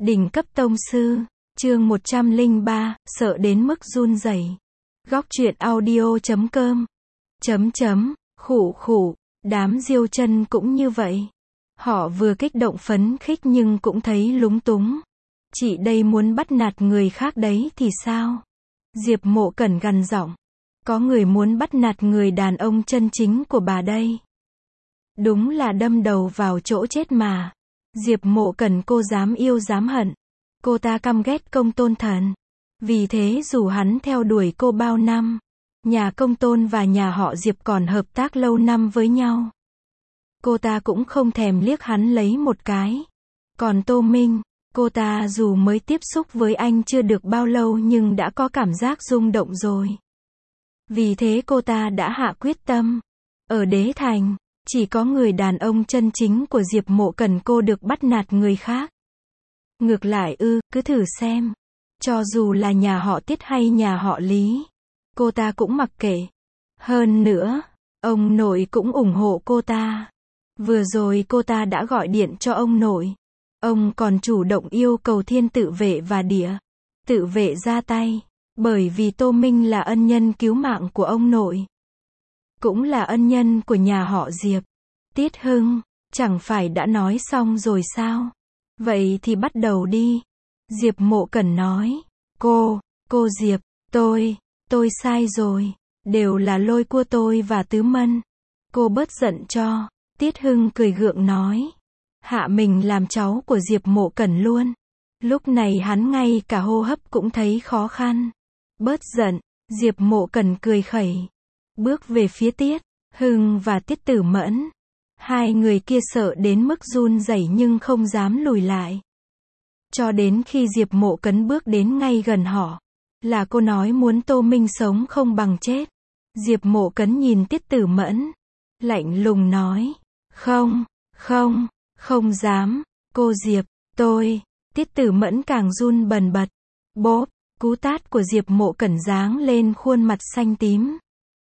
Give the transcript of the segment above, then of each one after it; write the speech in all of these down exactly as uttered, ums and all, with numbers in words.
Đỉnh cấp tông sư, chương một trăm lẻ ba, sợ đến mức run rẩy. Góc truyện audio chấm com. Chấm chấm, khụ khụ, đám Diêu Chân cũng như vậy. Họ vừa kích động phấn khích nhưng cũng thấy lúng túng. Chị đây muốn bắt nạt người khác đấy thì sao? Diệp Mộ Cẩn gằn giọng. Có người muốn bắt nạt người đàn ông chân chính của bà đây. Đúng là đâm đầu vào chỗ chết mà. Diệp Mộ Cẩn cô dám yêu dám hận. Cô ta căm ghét Công Tôn Thần. Vì thế dù hắn theo đuổi cô bao năm, nhà Công Tôn và nhà họ Diệp còn hợp tác lâu năm với nhau, cô ta cũng không thèm liếc hắn lấy một cái. Còn Tô Minh, cô ta dù mới tiếp xúc với anh chưa được bao lâu nhưng đã có cảm giác rung động rồi. Vì thế cô ta đã hạ quyết tâm. Ở Đế Thành, chỉ có người đàn ông chân chính của Diệp Mộ Cẩn cô được bắt nạt người khác. Ngược lại ư, cứ thử xem. Cho dù là nhà họ Tiết hay nhà họ Lý, cô ta cũng mặc kệ. Hơn nữa, ông nội cũng ủng hộ cô ta. Vừa rồi cô ta đã gọi điện cho ông nội. Ông còn chủ động yêu cầu Thiên Tự Vệ và Địa Tự Vệ ra tay. Bởi vì Tô Minh là ân nhân cứu mạng của ông nội, cũng là ân nhân của nhà họ Diệp. Tiết Hưng, chẳng phải đã nói xong rồi sao? Vậy thì bắt đầu đi. Diệp Mộ Cẩn nói. Cô, cô Diệp, tôi, tôi sai rồi. Đều là lôi cua tôi và Tứ Mân. Cô bớt giận cho. Tiết Hưng cười gượng nói. Hạ mình làm cháu của Diệp Mộ Cẩn luôn. Lúc này hắn ngay cả hô hấp cũng thấy khó khăn. Bớt giận, Diệp Mộ Cẩn cười khẩy. Bước về phía Tiết Hưng và Tiết Tử Mẫn. Hai người kia sợ đến mức run rẩy nhưng không dám lùi lại. Cho đến khi Diệp Mộ Cẩn bước đến ngay gần họ, là cô nói muốn Tô Minh sống không bằng chết. Diệp Mộ Cẩn nhìn Tiết Tử Mẫn, lạnh lùng nói. Không, không, không dám, cô Diệp, tôi. Tiết Tử Mẫn càng run bần bật. Bốp, cú tát của Diệp Mộ Cẩn giáng lên khuôn mặt xanh tím.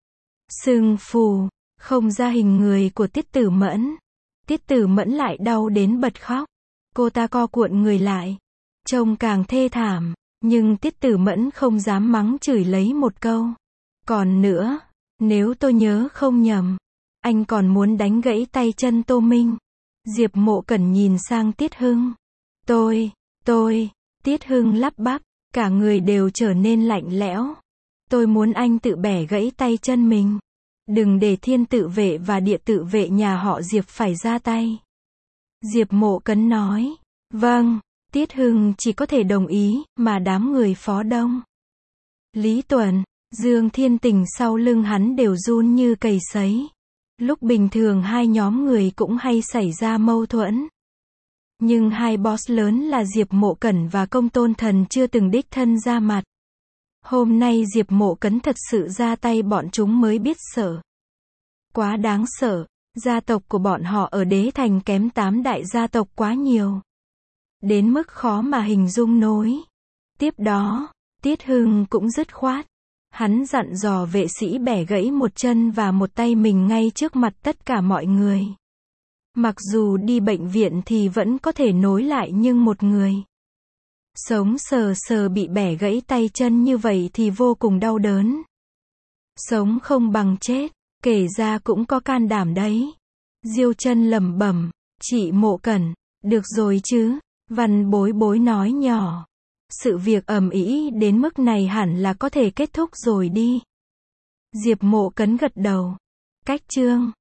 Sưng phù, không ra hình người của Tiết Tử Mẫn. Tiết Tử Mẫn lại đau đến bật khóc. Cô ta co cuộn người lại, trông càng thê thảm, nhưng Tiết Tử Mẫn không dám mắng chửi lấy một câu. Còn nữa, nếu tôi nhớ không nhầm, anh còn muốn đánh gãy tay chân Tô Minh. Diệp Mộ Cẩn nhìn sang Tiết Hưng. Tôi, tôi, Tiết Hưng lắp bắp, cả người đều trở nên lạnh lẽo. Tôi muốn anh tự bẻ gãy tay chân mình. Đừng để Thiên Tự Vệ và Địa Tự Vệ nhà họ Diệp phải ra tay. Diệp Mộ Cẩn nói. Vâng, Tiết Hưng chỉ có thể đồng ý, mà đám người Phó Đông, Lý Tuần, Dương Thiên Tình sau lưng hắn đều run như cầy sấy. Lúc bình thường hai nhóm người cũng hay xảy ra mâu thuẫn. Nhưng hai boss lớn là Diệp Mộ Cẩn và Công Tôn Thần chưa từng đích thân ra mặt. Hôm nay Diệp Mộ Cẩn thật sự ra tay bọn chúng mới biết sợ. Quá đáng sợ, gia tộc của bọn họ ở Đế Thành kém tám đại gia tộc quá nhiều. Đến mức khó mà hình dung nổi. Tiếp đó, Tiết Hưng cũng dứt khoát. Hắn dặn dò vệ sĩ bẻ gãy một chân và một tay mình ngay trước mặt tất cả mọi người. Mặc dù đi bệnh viện thì vẫn có thể nối lại nhưng một người sống sờ sờ bị bẻ gãy tay chân như vậy thì vô cùng đau đớn. Sống không bằng chết, kể ra cũng có can đảm đấy. Diêu Chân lẩm bẩm. Chị Mộ Cẩn, được rồi chứ? Văn Bối Bối nói nhỏ. Sự việc ầm ĩ đến mức này hẳn là có thể kết thúc rồi đi. Diệp Mộ Cẩn gật đầu. Cách chương